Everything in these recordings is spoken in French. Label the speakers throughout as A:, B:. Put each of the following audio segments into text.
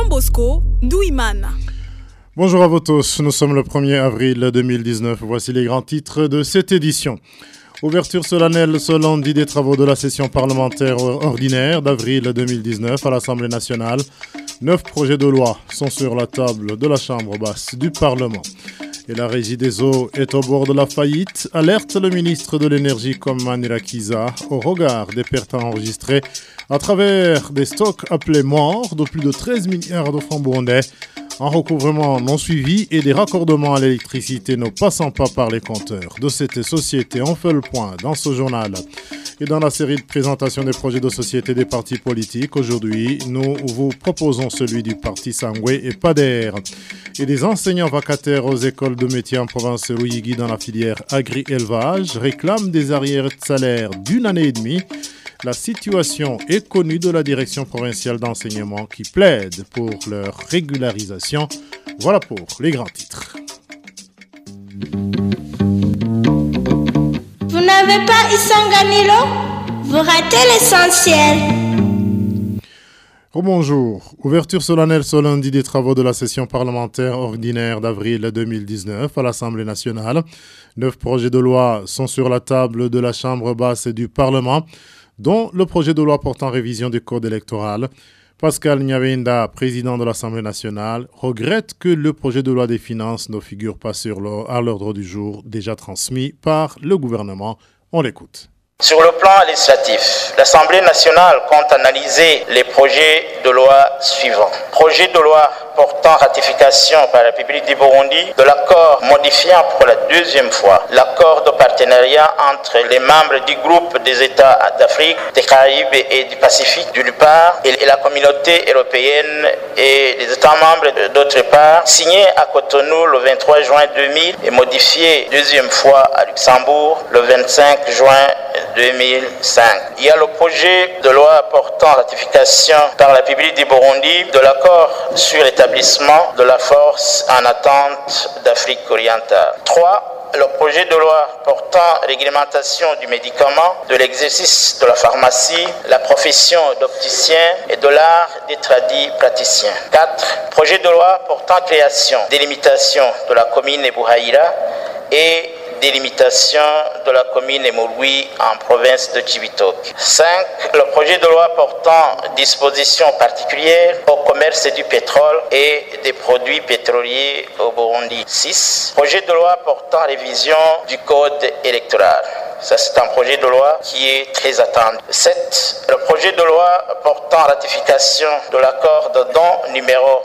A: Jean Bosco Ndouimana.
B: Bonjour à vous tous, nous sommes le 1er avril 2019. Voici les grands titres de cette édition. Ouverture solennelle ce lundi des travaux de la session parlementaire ordinaire d'avril 2019 à l'Assemblée nationale. 9 projets de loi sont sur la table de la Chambre basse du Parlement. Et la Régie des eaux est au bord de la faillite, alerte le ministre de l'Énergie Komman Irakiza au regard des pertes enregistrées à travers des stocks appelés morts de plus de 13 milliards de francs burundais, un recouvrement non suivi et des raccordements à l'électricité ne passant pas par les compteurs de cette société. On fait le point dans ce journal. Et dans la série de présentation des projets de société des partis politiques, aujourd'hui, nous vous proposons celui du parti Sangwe et PADER. Et des enseignants vacataires aux écoles de métiers en province Ruyigi dans la filière agri-élevage réclament des arriérés de salaire d'une année et demie. La situation est connue de la direction provinciale d'enseignement qui plaide pour leur régularisation. Voilà pour les grands titres.
C: Vous n'avez pas Isanganilo? Vous ratez l'essentiel.
B: Bonjour. Ouverture solennelle ce lundi des travaux de la session parlementaire ordinaire d'avril 2019 à l'Assemblée nationale. 9 projets de loi sont sur la table de la Chambre basse et du Parlement, dont le projet de loi portant révision du code électoral. Pascal Nyabenda, président de l'Assemblée nationale, regrette que le projet de loi des finances ne figure pas à l'ordre du jour déjà transmis par le gouvernement. On l'écoute.
D: Sur le plan législatif, l'Assemblée nationale compte analyser les projets de loi suivants. Projet de loi portant ratification par la République du Burundi de l'accord modifiant pour la deuxième fois l'accord de partenariat entre les membres du groupe des États d'Afrique, des Caraïbes et du Pacifique d'une part et la communauté européenne et les États membres d'autre part, signé à Cotonou le 23 juin 2000 et modifié deuxième fois à Luxembourg le 25 juin 2005. Il y a le projet de loi portant ratification par la République du Burundi de l'accord sur l'établissement de la force en attente d'Afrique orientale. 3. Le projet de loi portant réglementation du médicament, de l'exercice de la pharmacie, la profession d'opticien et de l'art des tradis praticiens. 4. Projet de loi portant création, délimitation de la commune de Buhaïra et délimitation de la commune de Mourui en province de Chibitoke. 5. Le projet de loi portant dispositions particulières au commerce du pétrole et des produits pétroliers au Burundi. 6. Projet de loi portant révision du code électoral. Ça, c'est un projet de loi qui est très attendu. 7. Le projet de loi portant ratification de l'accord de don numéro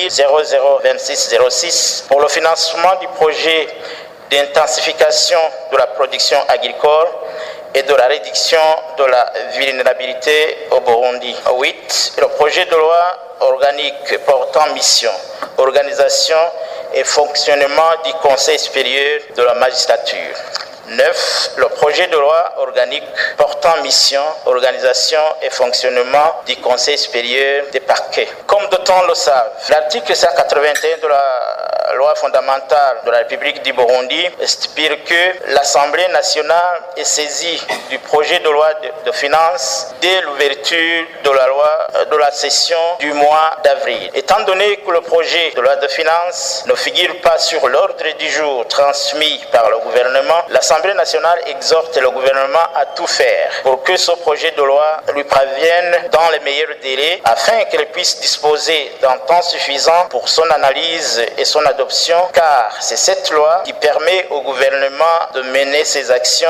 D: 2000-002606 pour le financement du projet d'intensification de la production agricole et de la réduction de la vulnérabilité au Burundi. 8. Le projet de loi organique portant mission, organisation et fonctionnement du Conseil supérieur de la magistrature. 9. Le projet de loi organique portant mission, organisation et fonctionnement du Conseil supérieur des parquets. Comme d'autant le savent, l'article 181 de la loi fondamentale de la République du Burundi stipule que l'Assemblée nationale est saisie du projet de loi de finances dès l'ouverture de la session du mois d'avril. Étant donné que le projet de loi de finances ne figure pas sur l'ordre du jour transmis par le gouvernement, l'Assemblée nationale exhorte le gouvernement à tout faire pour que ce projet de loi lui parvienne dans les meilleurs délais afin qu'elle puisse disposer d'un temps suffisant pour son analyse et son adoption, car c'est cette loi qui permet au gouvernement de mener ses actions.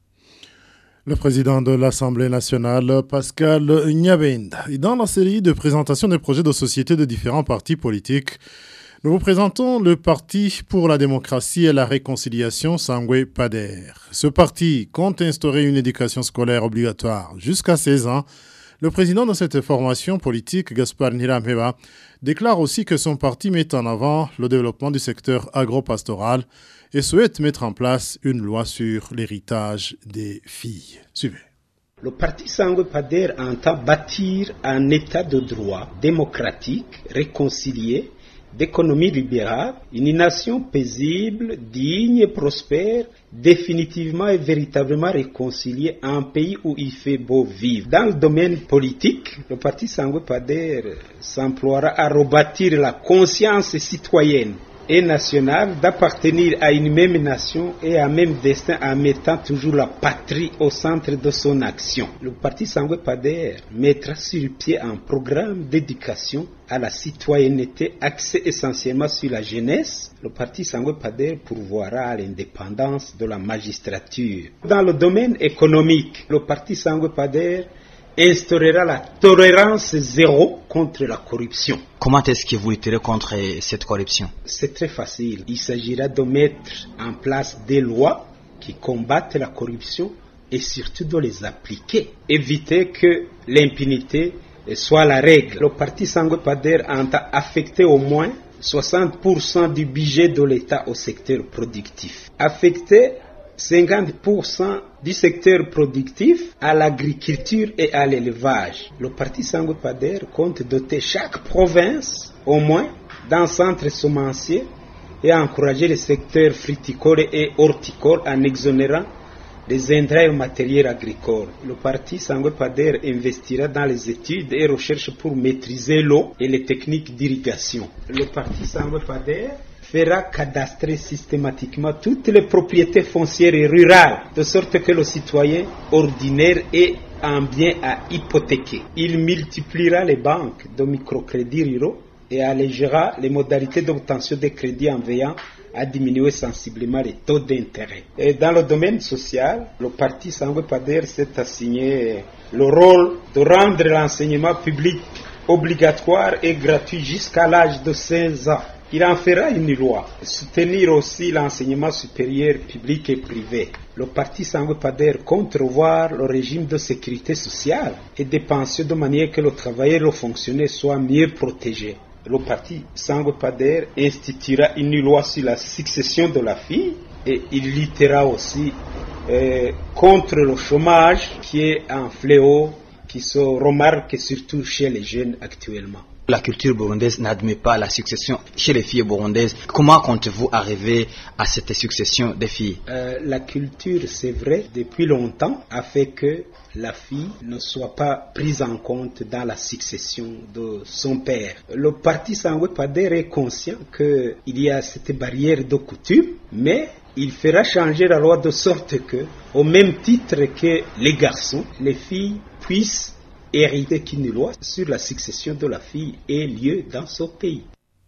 B: Le président de l'Assemblée nationale, Pascal Nyabenda. Et dans la série de présentation des projets de société de différents partis politiques, nous vous présentons le Parti pour la démocratie et la réconciliation Sangwe PADER. Ce parti compte instaurer une éducation scolaire obligatoire jusqu'à 16 ans. Le président de cette formation politique, Gaspard Ntirampeba, déclare aussi que son parti met en avant le développement du secteur agro-pastoral et souhaite mettre en place une loi sur l'héritage des filles. Suivez.
E: Le parti Sangwe PADER entend bâtir un état de droit démocratique, réconcilié d'économie libérale, une nation paisible, digne et prospère, définitivement et véritablement réconciliée, un pays où il fait beau vivre. Dans le domaine politique, le parti Sangoé Pader s'emploiera à rebâtir la conscience citoyenne et nationale d'appartenir à une même nation et à un même destin en mettant toujours la patrie au centre de son action. Le parti Sangoé Pader mettra sur pied un programme d'éducation à la citoyenneté axé essentiellement sur la jeunesse. Le parti Sangoé Pader pourvoira à l'indépendance de la magistrature. Dans le domaine économique, le parti Sangoé Pader instaurera la tolérance zéro contre la corruption.
F: Comment est-ce que vous lutterez contre cette corruption?
E: C'est très facile. Il s'agira de mettre en place des lois qui combattent la corruption et surtout de les appliquer. Éviter que l'impunité soit la règle. Le parti Sangoé Pader entend affecter au moins 60% du budget de l'État au secteur productif. Affecter 50% du secteur productif à l'agriculture et à l'élevage. Le parti Sangoé Pader compte doter chaque province au moins d'un centre semencier et encourager le secteur fruticole et horticole en exonérant les intrants et matériels agricoles. Le parti Sangoé Pader investira dans les études et recherches pour maîtriser l'eau et les techniques d'irrigation. Le parti Sangoé Pader fera cadastrer systématiquement toutes les propriétés foncières et rurales, de sorte que le citoyen ordinaire ait un bien à hypothéquer. Il multipliera les banques de microcrédits ruraux et allégera les modalités d'obtention des crédits en veillant à diminuer sensiblement les taux d'intérêt. Et dans le domaine social, le parti Sangoé Pader s'est assigné le rôle de rendre l'enseignement public obligatoire et gratuit jusqu'à l'âge de 16 ans. Il en fera une loi. Soutenir aussi l'enseignement supérieur public et privé. Le parti Sangoé Pader compte revoir le régime de sécurité sociale et des pensions de manière que le travailleur et le fonctionnaire soient mieux protégés. Le parti Sangoé Pader instituera une loi sur la succession de la fille et il luttera aussi contre le chômage qui est un fléau qui se remarque surtout chez les jeunes actuellement.
F: La culture burundaise n'admet pas la succession chez les filles burundaises. Comment comptez-vous arriver à cette succession des filles?
E: La culture, c'est vrai, depuis longtemps, a fait que la fille ne soit pas prise en compte dans la succession de son père. Le parti Sangoé Pader est conscient qu'il y a cette barrière de coutume, mais il fera changer la loi de sorte que, au même titre que les garçons, les filles puissent hériter qu'une loi sur la succession de la fille ait lieu dans son pays.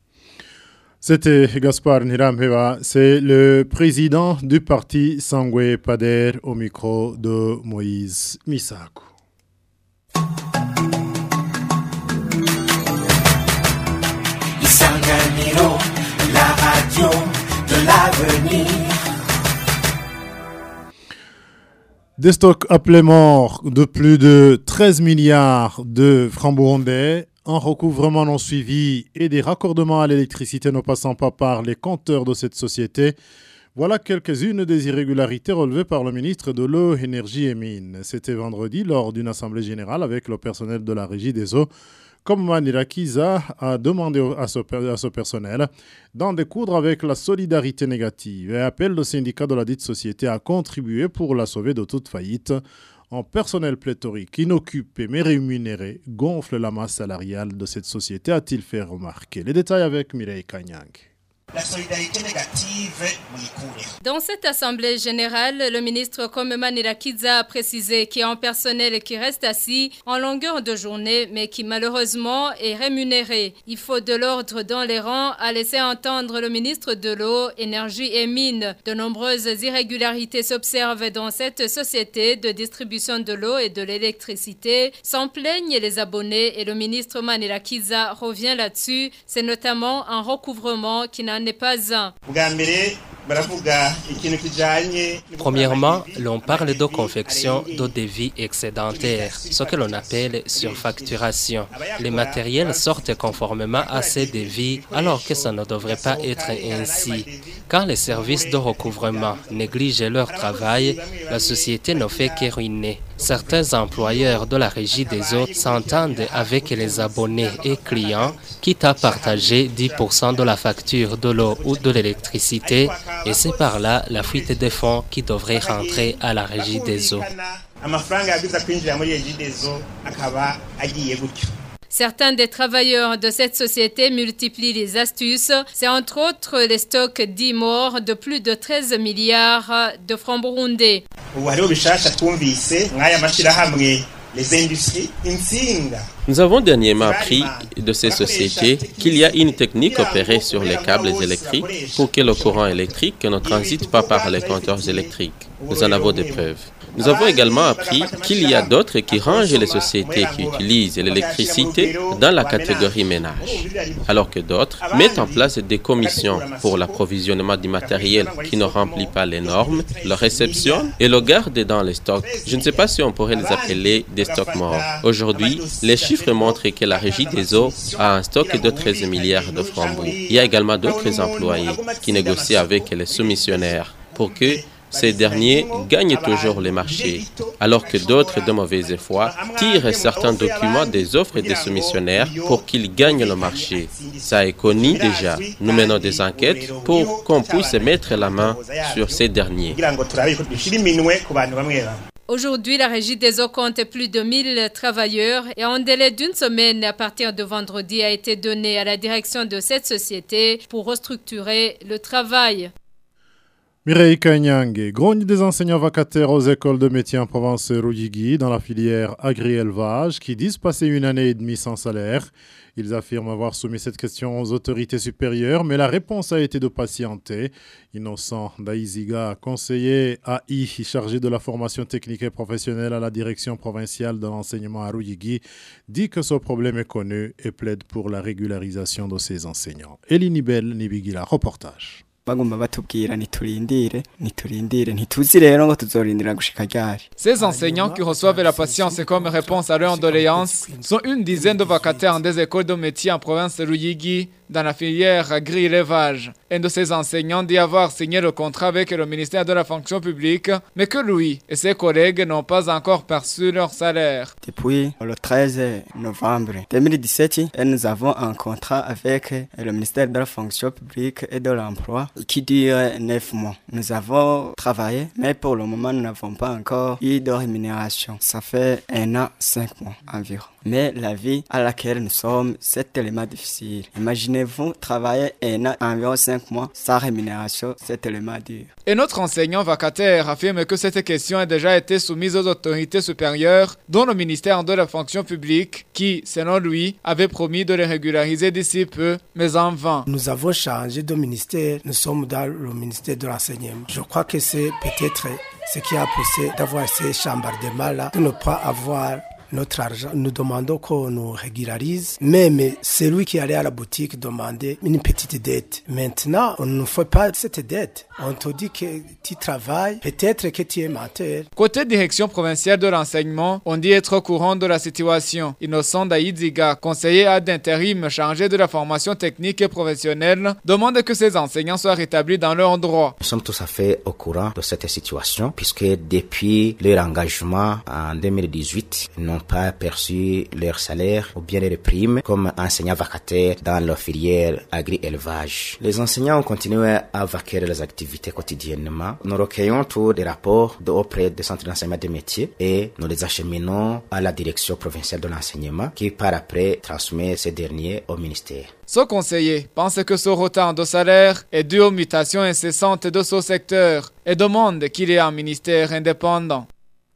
B: C'était Gaspard Ntirampeeba, c'est le président du parti Sangoé Pader au micro de Moïse Misago.
G: Isanganiro, la radio de l'avenir.
B: Des stocks appelés morts de plus de 13 milliards de francs burundais, un recouvrement non suivi et des raccordements à l'électricité ne passant pas par les compteurs de cette société. Voilà quelques-unes des irrégularités relevées par le ministre de l'Eau, Énergie et Mines. C'était vendredi lors d'une assemblée générale avec le personnel de la Régie des eaux. Comme Manirakiza a demandé à ce personnel d'en découdre avec la solidarité négative et appelle le syndicat de la dite société à contribuer pour la sauver de toute faillite. Un personnel pléthorique, inoccupé mais rémunéré, gonfle la masse salariale de cette société, a-t-il fait remarquer. Les détails avec Mireille Kanyang.
G: La solidarité négative,
A: dans cette assemblée générale, le ministre Komema Nirakiza a précisé qu'il y a un personnel qui reste assis en longueur de journée, mais qui malheureusement est rémunéré. Il faut de l'ordre dans les rangs, a laissé entendre le ministre de l'Eau, Énergie et Mines. De nombreuses irrégularités s'observent dans cette société de distribution de l'eau et de l'électricité. S'en plaignent les abonnés et le ministre Manirakiza revient là-dessus. C'est notamment un recouvrement qui n'en n'est pas un.
H: Premièrement, l'on parle de confection d'eau de vie excédentaire, ce que l'on appelle surfacturation. Les matériels sortent conformément à ces devis, alors que ça ne devrait pas être ainsi. Quand les services de recouvrement négligent leur travail, la société ne fait que ruiner. Certains employeurs de la Régie des eaux s'entendent avec les abonnés et clients, quitte à partager 10% de la facture de l'eau ou de l'électricité, et c'est par là la fuite des fonds qui devrait rentrer à la Régie des eaux.
A: Certains des travailleurs de cette société multiplient les astuces. C'est entre autres les stocks dits morts de plus de 13 milliards de francs burundais.
I: Nous avons dernièrement appris de ces sociétés qu'il y a une technique opérée sur les câbles électriques pour que le courant électrique ne transite pas par les compteurs électriques. Nous en avons des preuves. Nous avons également appris qu'il y a d'autres qui rangent les sociétés qui utilisent l'électricité dans la catégorie ménage, alors que d'autres mettent en place des commissions pour l'approvisionnement du matériel qui ne remplit pas les normes, le réceptionnent et le gardent dans les stocks. Je ne sais pas si on pourrait les appeler des stocks morts. Aujourd'hui, les chiffres montrent que la Régie des eaux a un stock de 13 milliards de francs. Il y a également d'autres employés qui négocient avec les soumissionnaires pour que ces derniers gagnent toujours les marchés, alors que d'autres de mauvaise foi tirent certains documents des offres des soumissionnaires pour qu'ils gagnent le marché. Ça est connu déjà. Nous menons des enquêtes pour qu'on puisse mettre la main sur ces derniers.
A: Aujourd'hui, la Régie des eaux compte plus de 1000 travailleurs et en délai d'une semaine à partir de vendredi a été donné à la direction de cette société pour restructurer le travail.
B: Mireille Kanyang, grogne des enseignants vacataires aux écoles de métiers en province Ruyigi dans la filière agri-élevage qui disent passer une année et demie sans salaire. Ils affirment avoir soumis cette question aux autorités supérieures, mais la réponse a été de patienter. Innocent Daïziga, conseiller AI chargé de la formation technique et professionnelle à la direction provinciale de l'enseignement à Ruyigi, dit que ce problème est connu et plaide pour la régularisation de ces enseignants. Elie Nibigila, reportage.
J: Ces enseignants qui reçoivent la patience comme réponse à leurs doléances sont une dizaine de vacataires des écoles de métiers en province de Ruyigi dans la filière agri-élevage. Un de ces enseignants dit avoir signé le contrat avec le ministère de la fonction publique, mais que lui et ses collègues n'ont pas encore perçu leur salaire.
K: Depuis le 13 novembre 2017, nous avons un contrat avec le ministère de la fonction publique et de l'emploi qui dure 9 mois. Nous avons travaillé, mais pour le moment, nous n'avons pas encore eu de rémunération. Ça fait 1 an, 5 mois environ. Mais la vie à laquelle nous sommes, c'est tellement difficile. Imaginez-vous travailler 1 an, environ 5 mois, sans rémunération, c'est tellement dur.
J: Et notre enseignant vacataire affirme que cette question a déjà été soumise aux autorités supérieures, dont le ministère de la fonction publique, qui, selon lui, avait promis de les régulariser d'ici peu, mais en vain.
L: Nous avons changé de ministère, nous sommes dans le ministère de l'enseignement. Je crois que c'est peut-être ce qui a poussé d'avoir ces chambardements-là, de ne pas avoir notre argent. Nous demandons qu'on nous régularise. Même celui qui allait à la boutique demandait une petite dette. Maintenant, on ne fait pas cette dette. On te dit que tu travailles, peut-être que tu es menteur.
J: Côté direction provinciale de l'enseignement, on dit être au courant de la situation. Innocent Daïdziga, conseiller ad intérim chargé de la formation technique et professionnelle, demande que ces enseignants soient rétablis dans leurs droits.
M: Nous sommes tout à fait au courant de cette situation, puisque depuis leur engagement en 2018, ils n'ont pas perçu leur salaire ou bien les primes comme enseignants vacataires dans leur filière agri-élevage. Les enseignants ont continué à vaquer les activités quotidiennement. Nous recueillons tous des rapports auprès des centres d'enseignement des métiers et nous les acheminons à la direction provinciale de l'enseignement qui par après transmet ces derniers au ministère.
J: Ce conseiller pense que ce retard de salaire est dû aux mutations incessantes de ce secteur et demande qu'il y ait un ministère indépendant.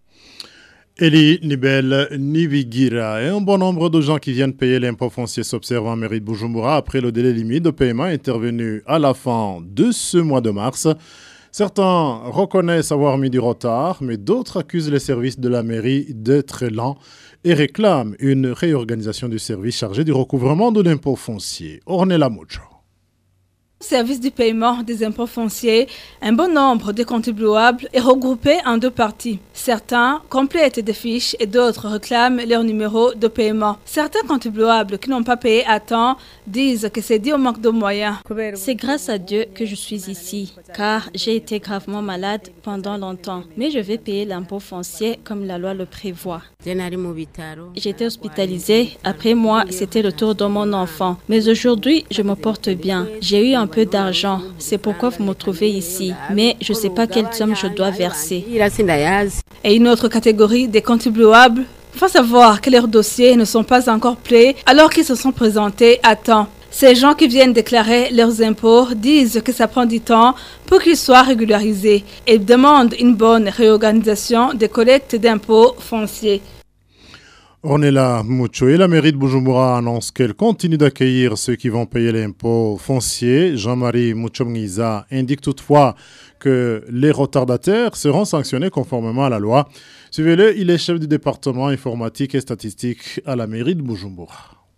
B: Elie Nibigira et un bon nombre de gens qui viennent payer l'impôt foncier s'observent en mairie de Bujumbura après le délai limite de paiement intervenu à la fin de ce mois de mars. Certains reconnaissent avoir mis du retard, mais d'autres accusent les services de la mairie d'être lents et réclament une réorganisation du service chargé du recouvrement de l'impôt foncier. Ornella Mojo.
N: Service du paiement des impôts fonciers, un bon nombre de contribuables est regroupé en deux parties. Certains complètent des fiches et d'autres réclament leur numéro de paiement. Certains contribuables qui n'ont pas payé à temps disent que c'est dû au manque de moyens.
O: C'est grâce à Dieu que je suis ici, car j'ai été gravement malade pendant longtemps. Mais je vais payer l'impôt foncier comme la loi le prévoit. J'étais hospitalisée. Après moi, c'était le tour de mon enfant. Mais aujourd'hui, je me porte bien. J'ai eu un peu d'argent. C'est pourquoi vous me trouvez ici. Mais je ne sais pas quelle somme je dois verser.
N: Et une autre catégorie des contribuables faut savoir que leurs dossiers ne sont pas encore prêts alors qu'ils se sont présentés à temps. Ces gens qui viennent déclarer leurs impôts disent que ça prend du temps pour qu'ils soient régularisés et demandent une bonne réorganisation des collectes d'impôts fonciers.
B: Ornella Mucho et la mairie de Bujumbura annonce qu'elle continue d'accueillir ceux qui vont payer l'impôt foncier. Jean-Marie Muchomngiza indique toutefois que les retardataires seront sanctionnés conformément à la loi. Suivez-le, il est chef du département informatique et statistique à la mairie de Bujumbura.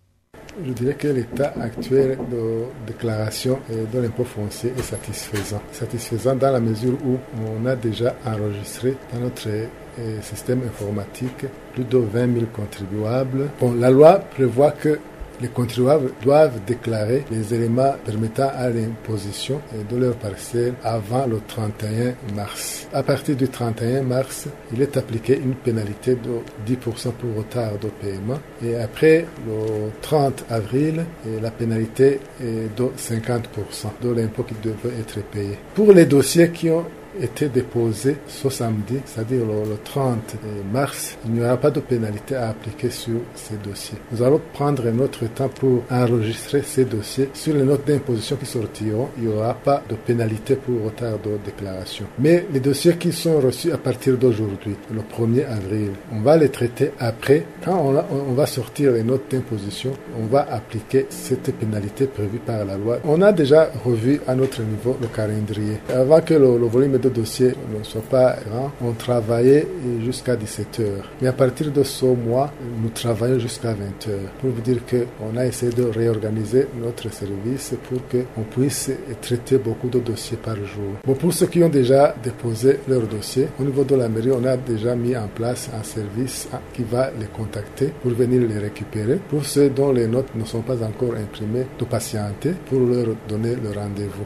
P: Je dirais que l'état actuel de déclaration de l'impôt foncier est satisfaisant. Satisfaisant dans la mesure où on a déjà enregistré dans notre système informatique plus de 20 000 contribuables. Bon, la loi prévoit que les contribuables doivent déclarer les éléments permettant à l'imposition de leur parcelle avant le 31 mars. À partir du 31 mars, il est appliqué une pénalité de 10% pour retard de paiement. Et après le 30 avril, la pénalité est de 50% de l'impôt qui devait être payé. Pour les dossiers qui ont été déposé ce samedi, c'est-à-dire le 30 mars, il n'y aura pas de pénalité à appliquer sur ces dossiers. Nous allons prendre notre temps pour enregistrer ces dossiers. Sur les notes d'imposition qui sortiront, il n'y aura pas de pénalité pour retard de déclaration. Mais les dossiers qui sont reçus à partir d'aujourd'hui, le 1er avril, on va les traiter après. Quand on va sortir les notes d'imposition, on va appliquer cette pénalité prévue par la loi. On a déjà revu à notre niveau le calendrier. Avant que le volume de dossiers ne soit pas grand, on travaillait jusqu'à 17h. Mais à partir de ce mois, nous travaillons jusqu'à 20h. Pour vous dire qu'on a essayé de réorganiser notre service pour qu'on puisse traiter beaucoup de dossiers par jour. Bon, pour ceux qui ont déjà déposé leur dossier, au niveau de la mairie, on a déjà mis en place un service qui va les contacter pour venir les récupérer. Pour ceux dont les notes ne sont pas encore imprimées, de patienter pour leur donner le rendez-vous.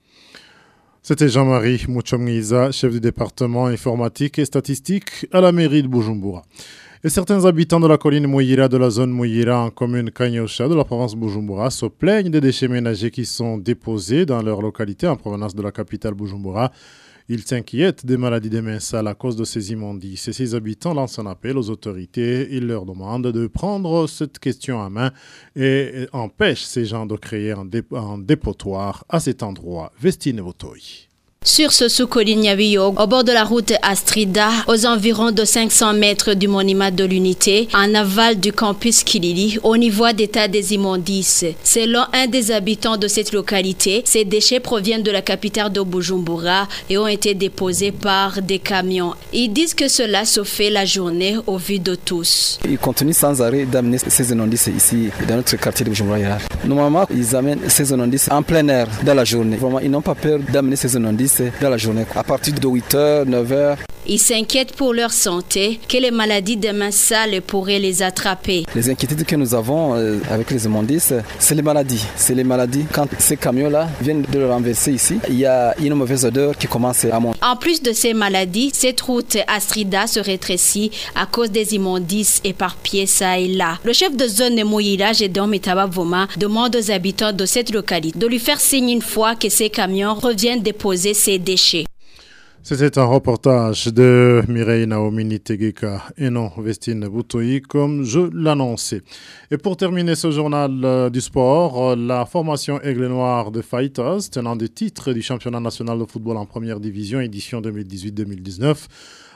B: C'était Jean-Marie Muchomngiza, chef du département informatique et statistique à la mairie de Bujumbura. Et certains habitants de la colline Mouyira, de la zone Mouyira, en commune Kanyosha de la province Bujumbura, se plaignent des déchets ménagers qui sont déposés dans leur localité en provenance de la capitale Bujumbura. Ils s'inquiètent des maladies des mains sales à cause de ces immondices. Et ces habitants lancent un appel aux autorités. Ils leur demandent de prendre cette question en main et empêchent ces gens de créer un dépotoir à cet endroit. Vestine Votoy.
O: Sur ce sous-colline Yaviyo, au bord de la route Astrida, aux environs de 500 mètres du monument de l'unité, en aval du campus Kilili, on y voit des tas des immondices. Selon un des habitants de cette localité, ces déchets proviennent de la capitale de Bujumbura et ont été déposés par des camions. Ils disent que cela se fait la journée au vu de tous.
Q: Ils continuent sans arrêt d'amener ces immondices ici, dans notre quartier de Bujumbura. Normalement, ils amènent ces immondices en plein air dans la journée. Vraiment, ils n'ont pas peur d'amener ces immondices dans la journée, à partir de 8h, 9h.
O: Ils s'inquiètent pour leur santé, que les maladies des mains sales pourraient les attraper.
Q: Les inquiétudes que nous avons avec les immondices, c'est les maladies. C'est les maladies. Quand ces camions-là viennent de le renverser ici, il y a une mauvaise odeur qui commence à monter.
O: En plus de ces maladies, cette route Astrida se rétrécit à cause des immondices éparpillés ça et là. Le chef de zone de Mouyira, Gédon Mitabavoma, demande aux habitants de cette localité de lui faire signe une fois que ces camions reviennent déposer ces déchets.
B: C'était un reportage de Mireille Naomi Tegeka et non Vestine Boutoui comme je l'annonçais. Et pour terminer ce journal du sport, la formation Aigle Noir de Fighters, tenant des titres du championnat national de football en première division édition 2018-2019,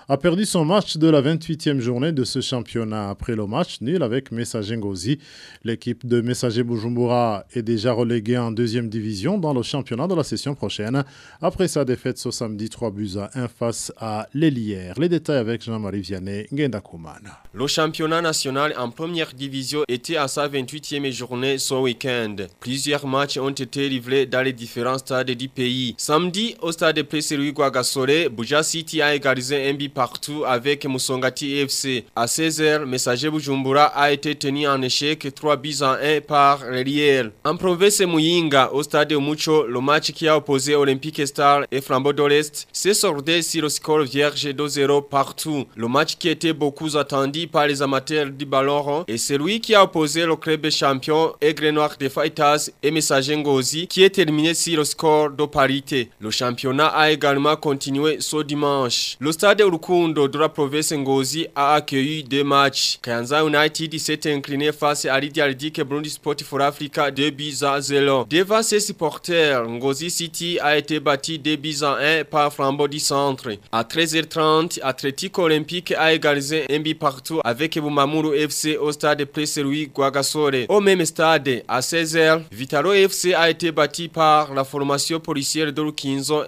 B: a perdu son match de la 28e journée de ce championnat. Après le match nul avec Messager Ngozi, l'équipe de Messager Bujumbura est déjà reléguée en deuxième division dans le championnat de la session prochaine après sa défaite ce samedi 3-1 face à l'Hélière. Les détails avec Jean-Marie Vianney Ngendakumana.
R: Le championnat national en première division était à sa 28e journée ce week-end. Plusieurs matchs ont été livrés dans les différents stades du pays. Samedi, au stade Plesseruy Guagasore, Buja City a égalisé un but partout avec Musongati FC. À 16h, Messager Bujumbura a été tenu en échec 3-1 par l'Hélière. En province Muyinga, au stade Mucho, le match qui a opposé Olympique Star et Flambeau de l'Est s'est soldé sur le score vierge 2-0 partout. Le match qui était beaucoup attendu par les amateurs du ballon rond et celui qui a opposé le club champion Aigle Noir de Fighters et Messager Ngozi qui est terminé sur le score de parité. Le championnat a également continué ce dimanche. Le stade Rukundo de la province Ngozi a accueilli deux matchs. Kayanza United s'est incliné face à l'Idialdique Burundi Sport for Africa 2-0. Devant ses supporters, Ngozi City a été battu 2-1 par Flambeau du Centre. À 13h30, Atlético Olympique a égalisé un but partout avec Bumamuru FC au stade Plesseruy Guagasore. Au même stade, à 16h, Vitalo FC a été battu par la formation policière de Rukinzo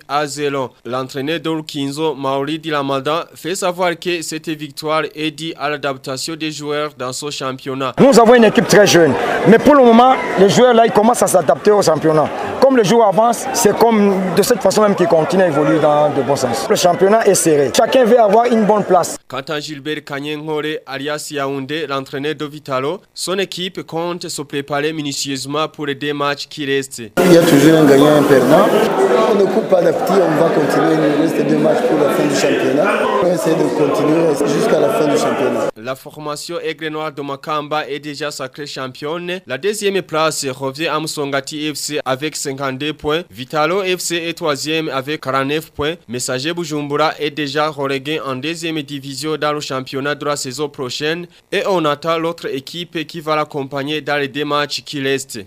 R: 1-0. L'entraîneur de Rukinzo, Mauri Dilamadan, fait savoir que cette victoire est due à l'adaptation des joueurs dans ce championnat.
S: Nous avons une équipe très jeune, mais pour le moment, les joueurs là, ils commencent à s'adapter au championnat. Comme les jours avancent, c'est comme de cette façon même qu'ils continuent à évoluer dans de bons sens. Le championnat est serré. Chacun veut avoir une bonne place.
R: Quant à Gilbert Kanyenghore, alias Yaoundé, l'entraîneur de Vitalo, son équipe compte se préparer minutieusement pour les deux matchs qui restent.
S: Il y a toujours un gagnant et un perdant. On ne coupe pas d'appétit, on va continuer. Il reste deux matchs pour la fin du championnat. On va essayer de continuer jusqu'à la fin du championnat.
R: La formation Aigle Noir de Makamba est déjà sacrée championne. La deuxième place revient à Musongati FC avec 52 points. Vitalo FC est troisième avec 49 points. Messager Bujumbura est déjà relégué en deuxième division dans le championnat de la saison prochaine. Et on attend l'autre équipe qui va l'accompagner dans les deux matchs qui restent.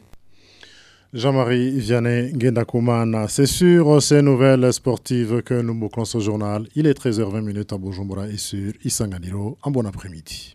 B: Jean-Marie Vianney Ngendakumana. C'est sur ces nouvelles sportives que nous bouclons ce journal. Il est 13h20 à Bujumbura et sur Isanganiro. Un bon après-midi.